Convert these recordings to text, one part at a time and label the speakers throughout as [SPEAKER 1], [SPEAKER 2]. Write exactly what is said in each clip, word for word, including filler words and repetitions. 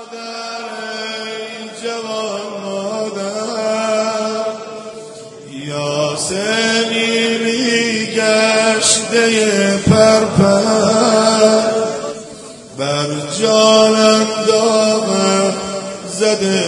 [SPEAKER 1] جوان مادر یاسمینی گشته پرپر بر جانم داغ زده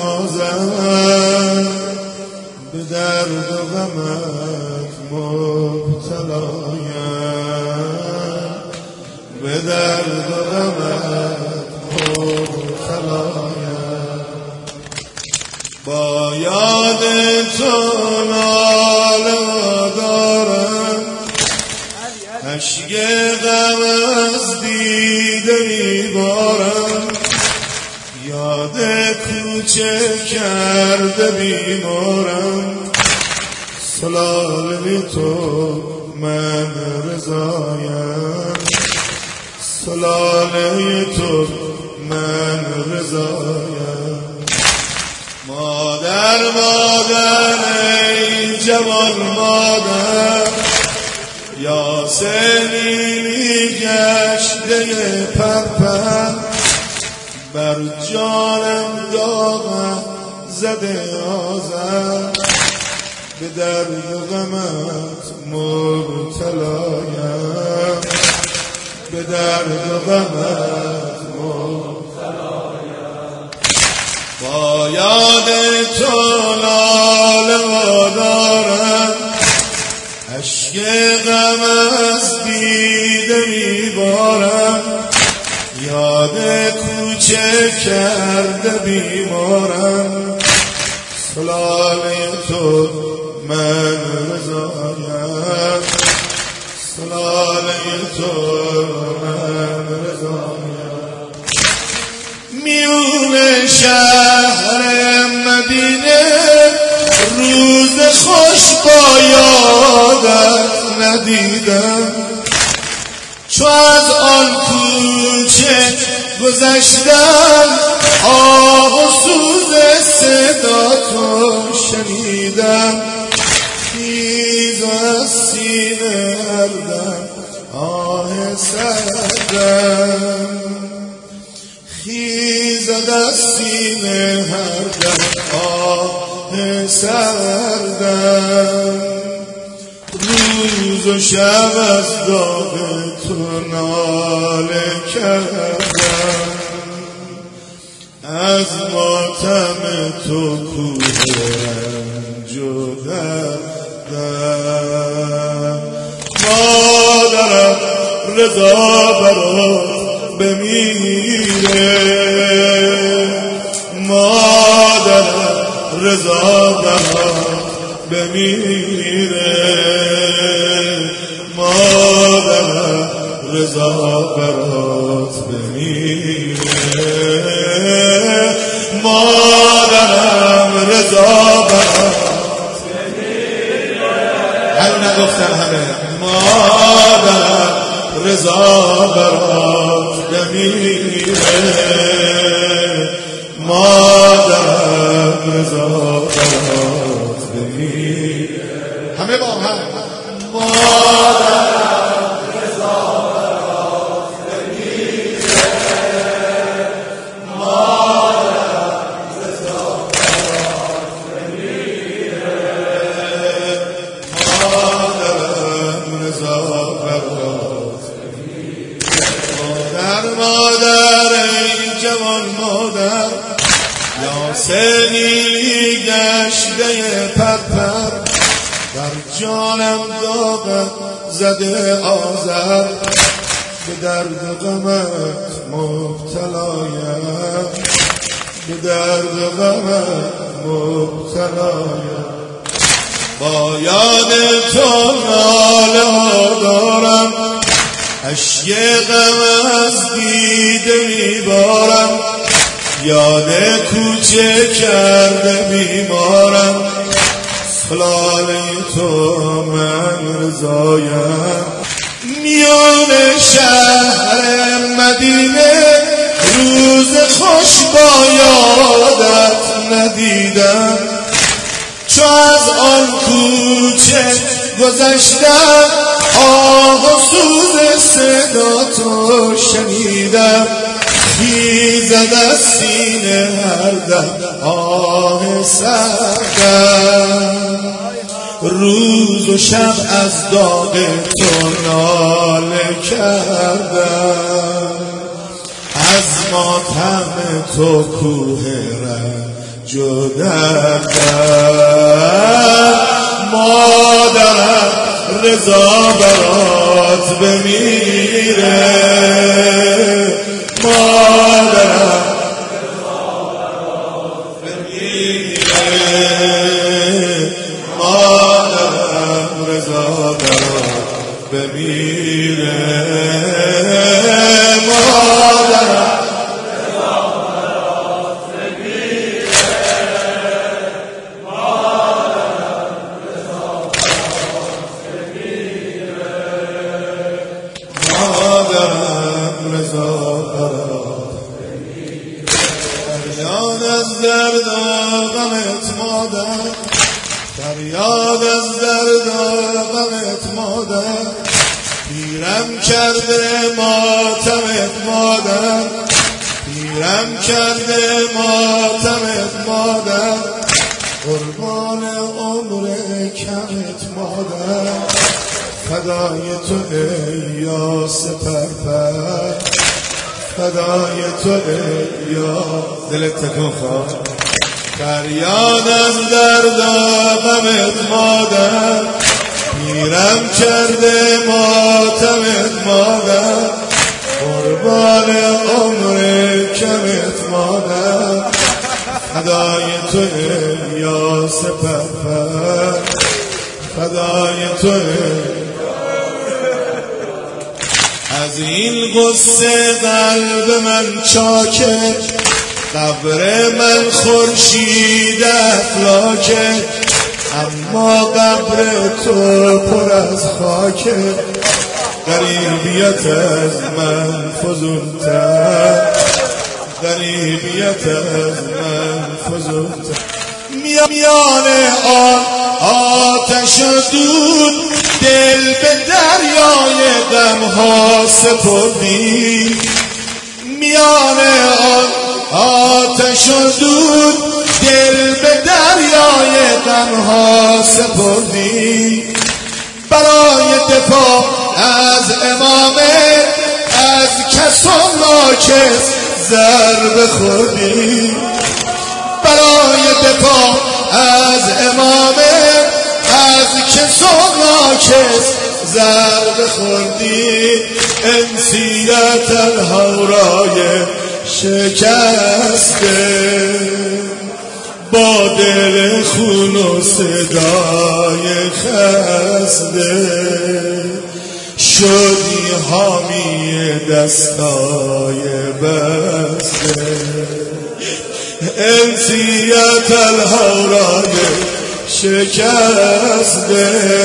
[SPEAKER 1] آزر به درد و غمت مبتلایم به درد و غمت مبتلایم با یاد تو ناله دارم اشک غم از دیده میبارم یاد کوچه کرده بیمارم سلاله تو من رضایم سلاله تو من رضایم مادر مادر ای جوان مادر یاسمینی گشته پرپر بر جانم داغ زده آزر به درد و غمت مبتلایم به درد و غمت مبتلایم با یاد تو ناله دارم اشک غم از دیده میبارم یاد کوچه کرده بیمارم سلاله تو من رضایم سلاله تو من رضایم میون شهر مدینه روز خوش با یادت ندیدم چو از آن کوچه گذشتم آه و سوز صدا تو شنیدم خیز از سینه هردم آه سردم خیز از سینه هردم آه سردم روز و شب از داغ تو ناله کردم از ماتم تو کوه رنج و دردم مادرم رضا برات بمیره مادرم رضا برات بمیره مادرم رضا برات بمیره مادرم رضا برات بمیره هنو نگفتن همه مادرم رضا برات بمیره مادرم رضا برات بمیره همه با هم مادرم رضا برات بمیره مادرم رضا برات بمیره مادرم رضا برات بمیره مادر مادر ای جوان مادر یاسمینی گشته پرپر بر جانم داغ زده آزر به درد غمت مبتلایم به درد غمت مبتلایم با یاد تو ناله دارم اشک غم از دیده میبارم یاد کوچه کرده بیمارم سلاله تو من رضایم میان شهر مدینه روز خوش با یادت ندیدم چو از آن کوچه گذشتم آه و سوز صدا تو شنیدم خیزد از سینه هر دم آه سردم، روز و شب از داغ تو ناله کردم، از ماتم تو کوه رنج و دردم. مادرم رضا برات بمیره، مادرم رضا برات بمیره، مادرم رضا برات بمیره، مادرم رضا برات بمیره، مادرم رضا برات بمیره، مادرم رضا برات بمیره. فریاد از درد و غمت مادر، فریاد از درد و غمت مادر، پیرم کرده ماتمت مادر، پیرم کرده ماتمت مادر، قربان عمر کمت مادر، فدای تو ای یاس پرپر، فدای تو ای یاس. دلت تکون خواه. فریاد از درد و غمت مادر، پیرم کرده ماتمت مادر، قربان عمر کمت مادر، فدای تو ای یاس پرپر، فدای تو ای. از این غصه قلب من چاکه، قبر من خورشید افلاکه، اما قبر تو پر از خاکه، غریبیت از من فزونتر، غریبیت از من فزونتر. میان آن آتش و دود دل به دریای غمها سپردی، میان آن آتش و دود دل به دریای غمها سپردی، برای دفاع از امامه از کس و ناکس ضربه خوردی، برای دفاع از امامه از کس و ناکس ضربه خوردی، انسیت الهورای شکسته، با دل خون و صدای خسته، شدی حامی دستای بسته، انسیت الهورای شکسته،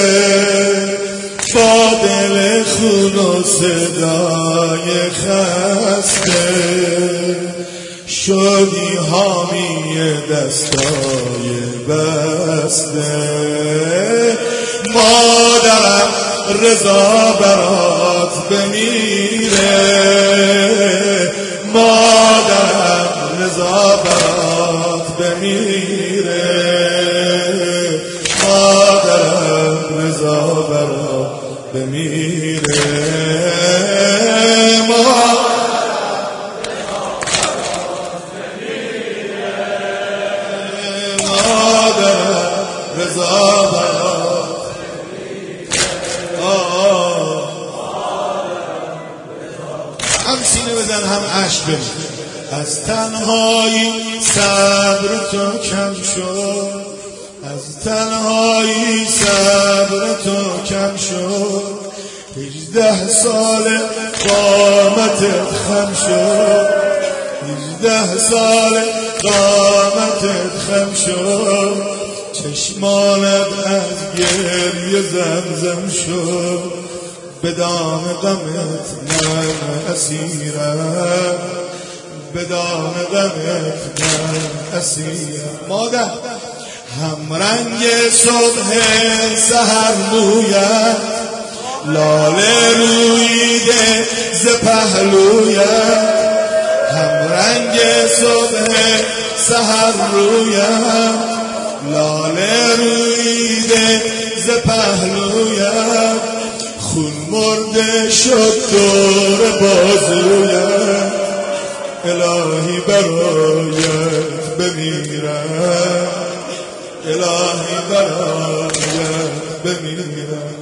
[SPEAKER 1] با دل خون و صدای خسته، شدی حامی دستای بسته. مادرم رضا برات بمیره، مادرم رضا برات بمیره، مادرم رضا برات بمیره، رضا برات هم سینه بزن هم عشق بزن. از تنهایی صبر تو کم شد، از تنهایی صبر تو کم شد، هجده سال قامتت خم شد، هجده سال قامتت خم شد، چشمانت از گریه زمزم شد، به دام غمت من اسیرم، به دام غمت من اسیرم. مادر هم رنگ صبح سحر مویت، لاله رویده ز پهلویت، هم رنگ صبح سحر رویم، لاله رویده ز پهلویم، خون مرده شد دور بازویم، الهی برایت بمیرم، الهی برایت بمیرم.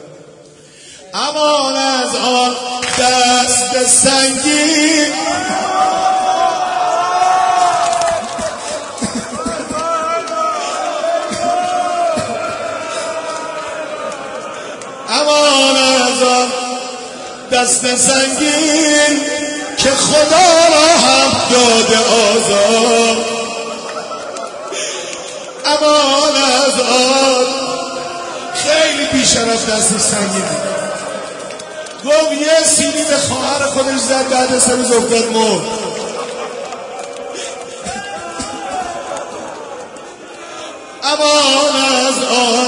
[SPEAKER 1] امان از آن دست سنگین، امان از آن دست سنگین که خدا را هم داده آزاد. امان از آن خیلی بیشرف دست سنگین گفت یه سینی به خواهر خودش زد، بعد سه روز افتاد مرد. امان از آن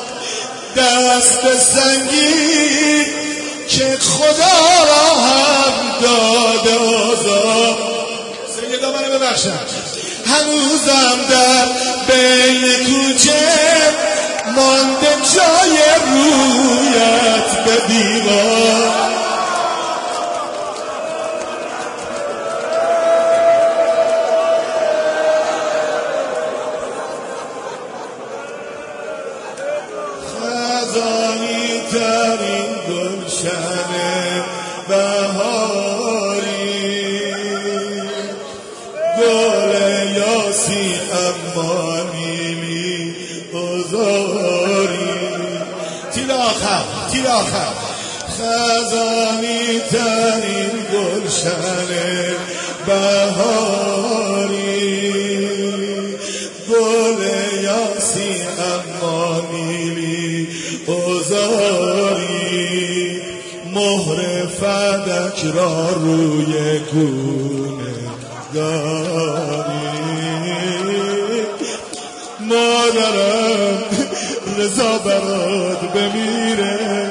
[SPEAKER 1] دست سنگین که خدا را هم داده آزاد. سیدا منو ببخشم، هنوزم در بین کوچه مانده جای رویت به دیوار. خزانی ترین گلشن بهاری، گل یاسی اما نیلی ازاری. تیر آخر تیر آخر. خزانی ترین گلشن بهاری، گل یاسی اما نیلی ازاری. مهر فدک را روی گونه داری. مادرم رضا برات بمیره،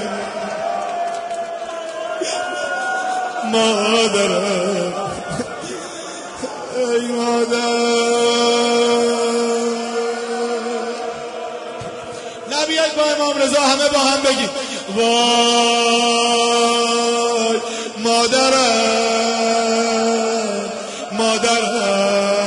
[SPEAKER 1] مادرم ای مادر. نبیاید با امام رضا همه با هم بگید وای مادرم، مادرم.